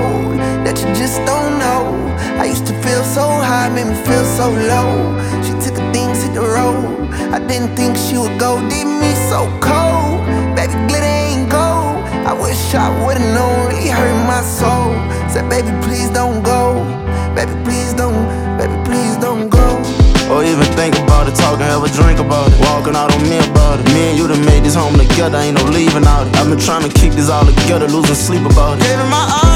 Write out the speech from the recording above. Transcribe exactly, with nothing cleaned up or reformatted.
cold that you just don't know. I used to feel so high, made me feel so low. She took her things, hit the road. I didn't think she would go, did me so cold. Baby, glitter ain't gold. I wish I would've known, really hurt my soul. Said, baby, please don't go. Baby, please don't, baby, please don't go. Or even think about it, talking, have a drink about it. Walking out on me about it. Me and you done made this home together, ain't no leaving out it. I've been trying to keep this all together, losing sleep about it. Gave it my all,